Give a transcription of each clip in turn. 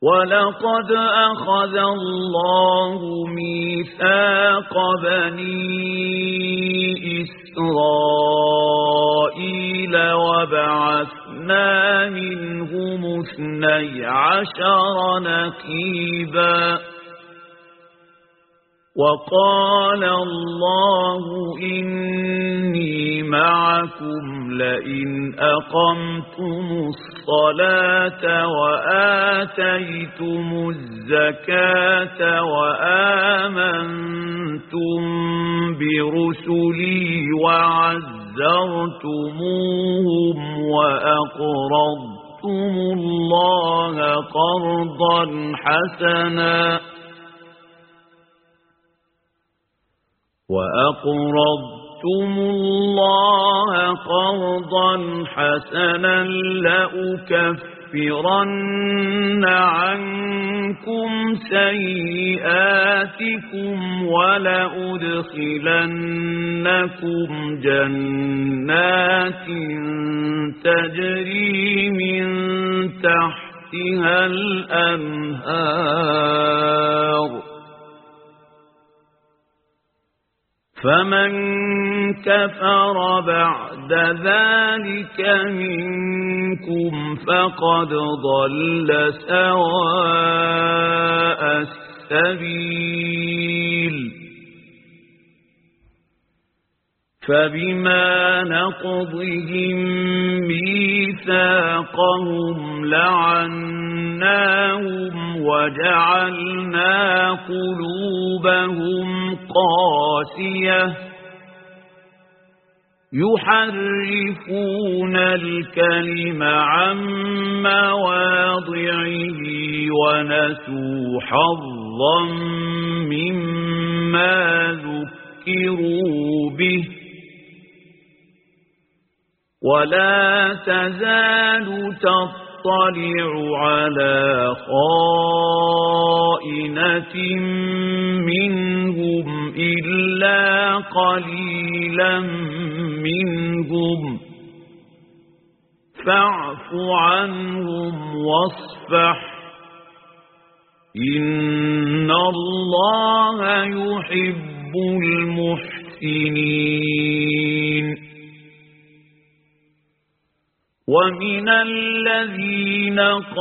ولقد أخذ الله ميثاق بني إسرائيل وبعثنا منهم 12 نقيبا وقال الله إني معكم لئن أقمتم الصلاة وآتيتم الزكاة وآمنتم برسلي وعزرتموهم وأقرضتم الله قرضا حسنا لأكفرن عنكم سيئاتكم ولأدخلنكم جنات تجري من تحتها الأنهار فمن كفر بعد ذلك منكم فقد ضل سواء السبيل فبما نقضهم ميثاقهم لعناهم وجعلنا قلوبهم قاسية يحرفون الكلم عن مواضعه ونسوا حظا مما ذكروا به ولا تزال تطلع على خائنة منهم إلا قليلا منهم فاعف عنهم واصفح إن الله يحب المحسنين ومن الذين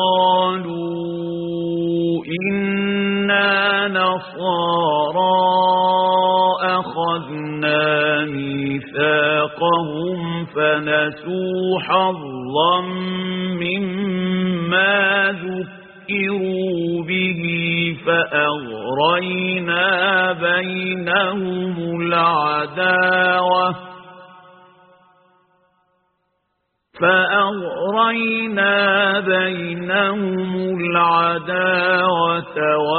قالوا إنا نصارى أخذنا ميثاقهم فنسوا حظا مما ذكروا به فأغرينا بينهم العداوة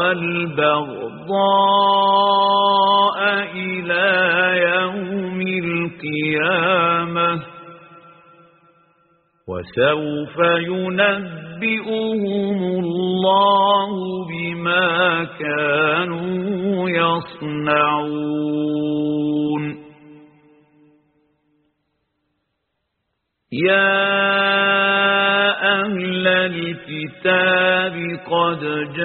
والبغضاء إلى يوم القيامة وسوف ينبئهم الله بما كانوا يصنعون يا أهل الكتاب قد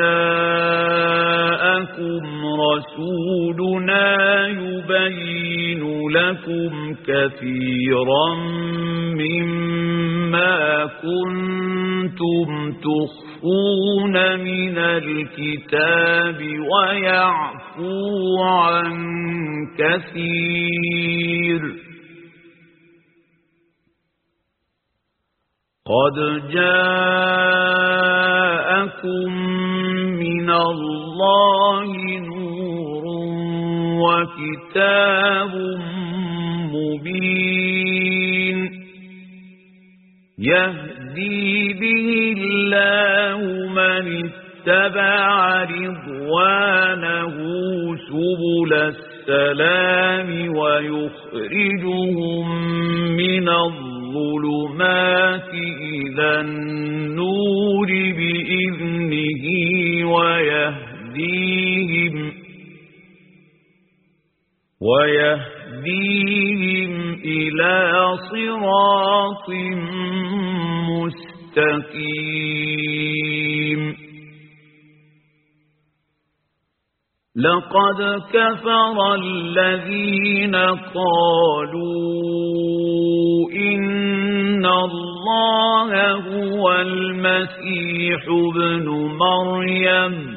جاءكم رسولنا يبين لكم كثيرا مما كنتم تخفون من الكتاب ويعفو عن كثير قد جاءكم من الله نور وكتاب مبين يهدي به الله من اتبع رضوانه سبل السلام ويخرجهم من الظلمات إلى النور بإذنه ويهديهم إلى صراط مستقيم لقد كفر الذين قالوا إن الله هو المسيح ابن مريم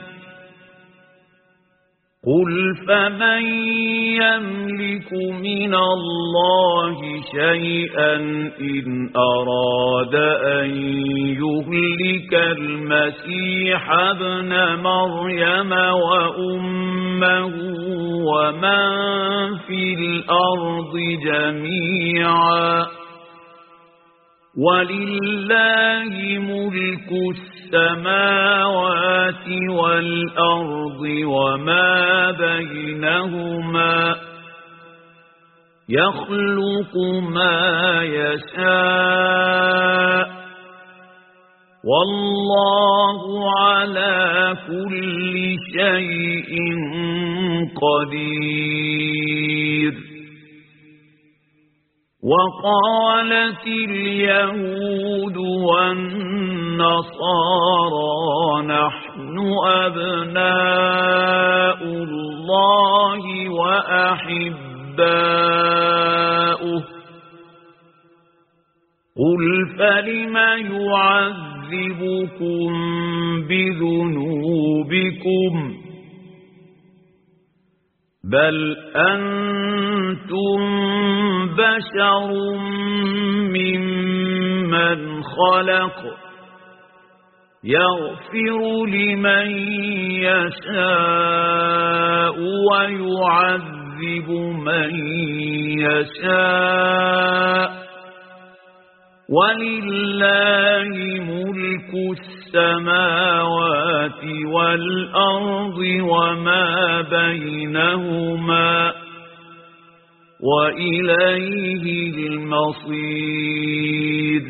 قل فمن يملك من الله شيئا إن أراد أن يهلك المسيح ابن مريم وأمه ومن في الأرض جميعا ولله ملك السماوات والأرض وما بينهما يخلق ما يشاء والله على كل شيء قدير. وقالت اليهود والنصارى نحن أبناء الله وأحباؤه قل فلم يعذبكم بذنوبكم بل أنتم بشر ممن خلق يغفر لمن يشاء ويعذب من يشاء ولله ملك السماوات والأرض وما بينهما وإليه المصير.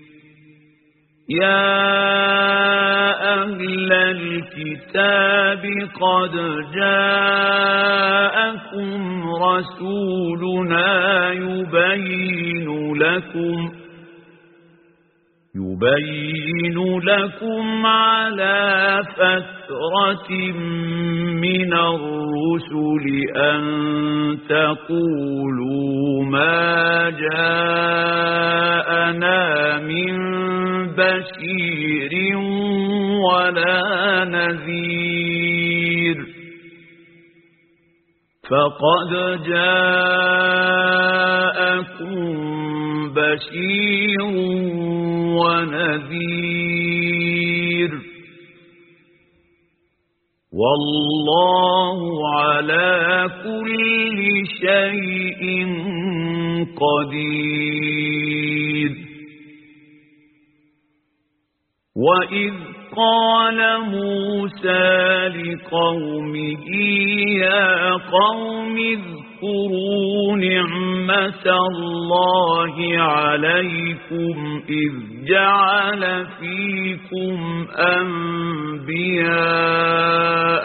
يا أهل الكتاب قد جاءكم رسولنا يبين لكم على فترة من الرسل أن تقولوا ما جاءنا من بشير ولا نذير فقد جاءكم بشير ونذير والله على كل شيء قدير. وإذ قال موسى لقومه يا قوم اذكروا نعمة الله عليكم إذ جعل فيكم أنبياء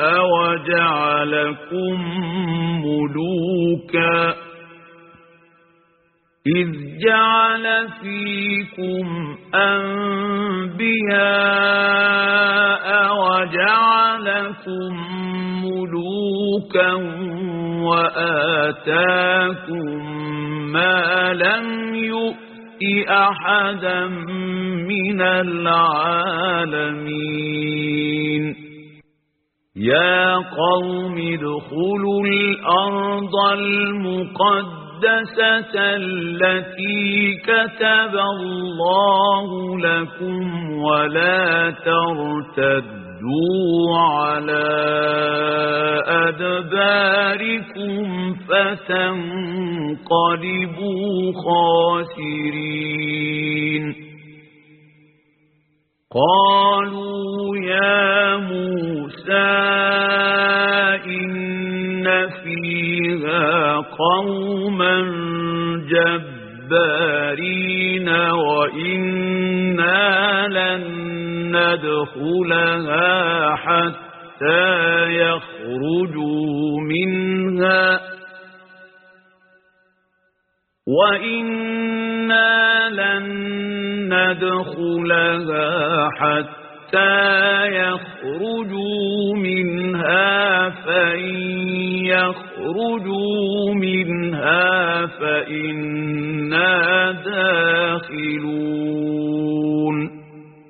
وجعلكم ملوكا وآتاكم ما لم يؤت أحدا من العالمين. يا قوم ادخلوا الأرض المقدسة التي كتب الله لكم ولا ترتدوا على أدباركم فتنقلبوا خاسرين. قالوا يا موسى إن فيها قوما جبارين وإنا لن ندخلها حتى يخرجوا منها وإنا لن ندخلها حتى يخرجوا منها فإن يخرجوا منها فإنا داخلون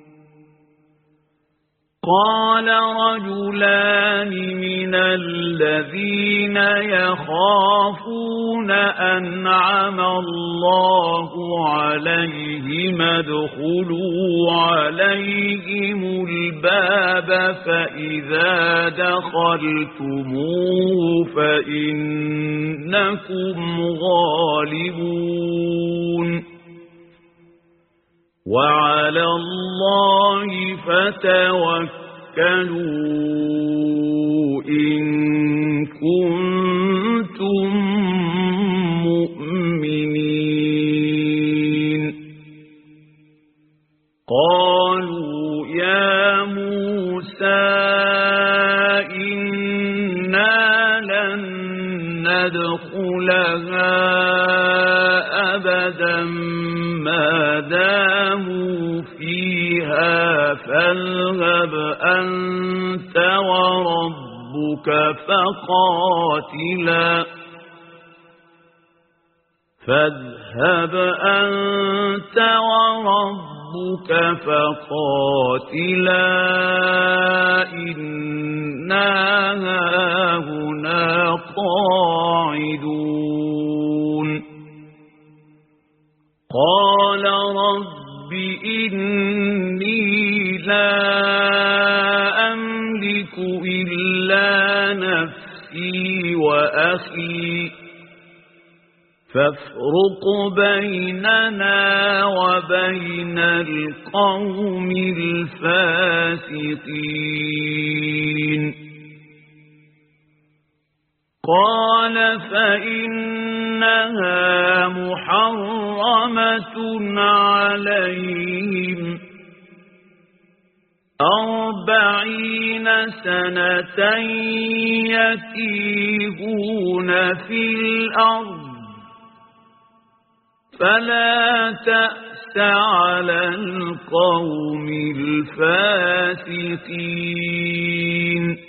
قال رجلان من الذين يخافون أنعم الله عليهم ادخلوا عليهم الباب فإذا دخلتموه فإنكم غالبون وعلى الله فتوكلوا إن كنتم مؤمنين قالوا يا موسى إنا لن ندخلها أبدا ما داموا فيها فاذهب أنت وربك فقاتلا إنا هاهنا قاعدون قال رب إني لا أملك إلا نفسي وأخي فافرق بيننا وبين القوم الفاسقين قال فإنها محرمة عليهم 40 سنة يتيهون في الأرض فلا تأس على القوم الفاسقين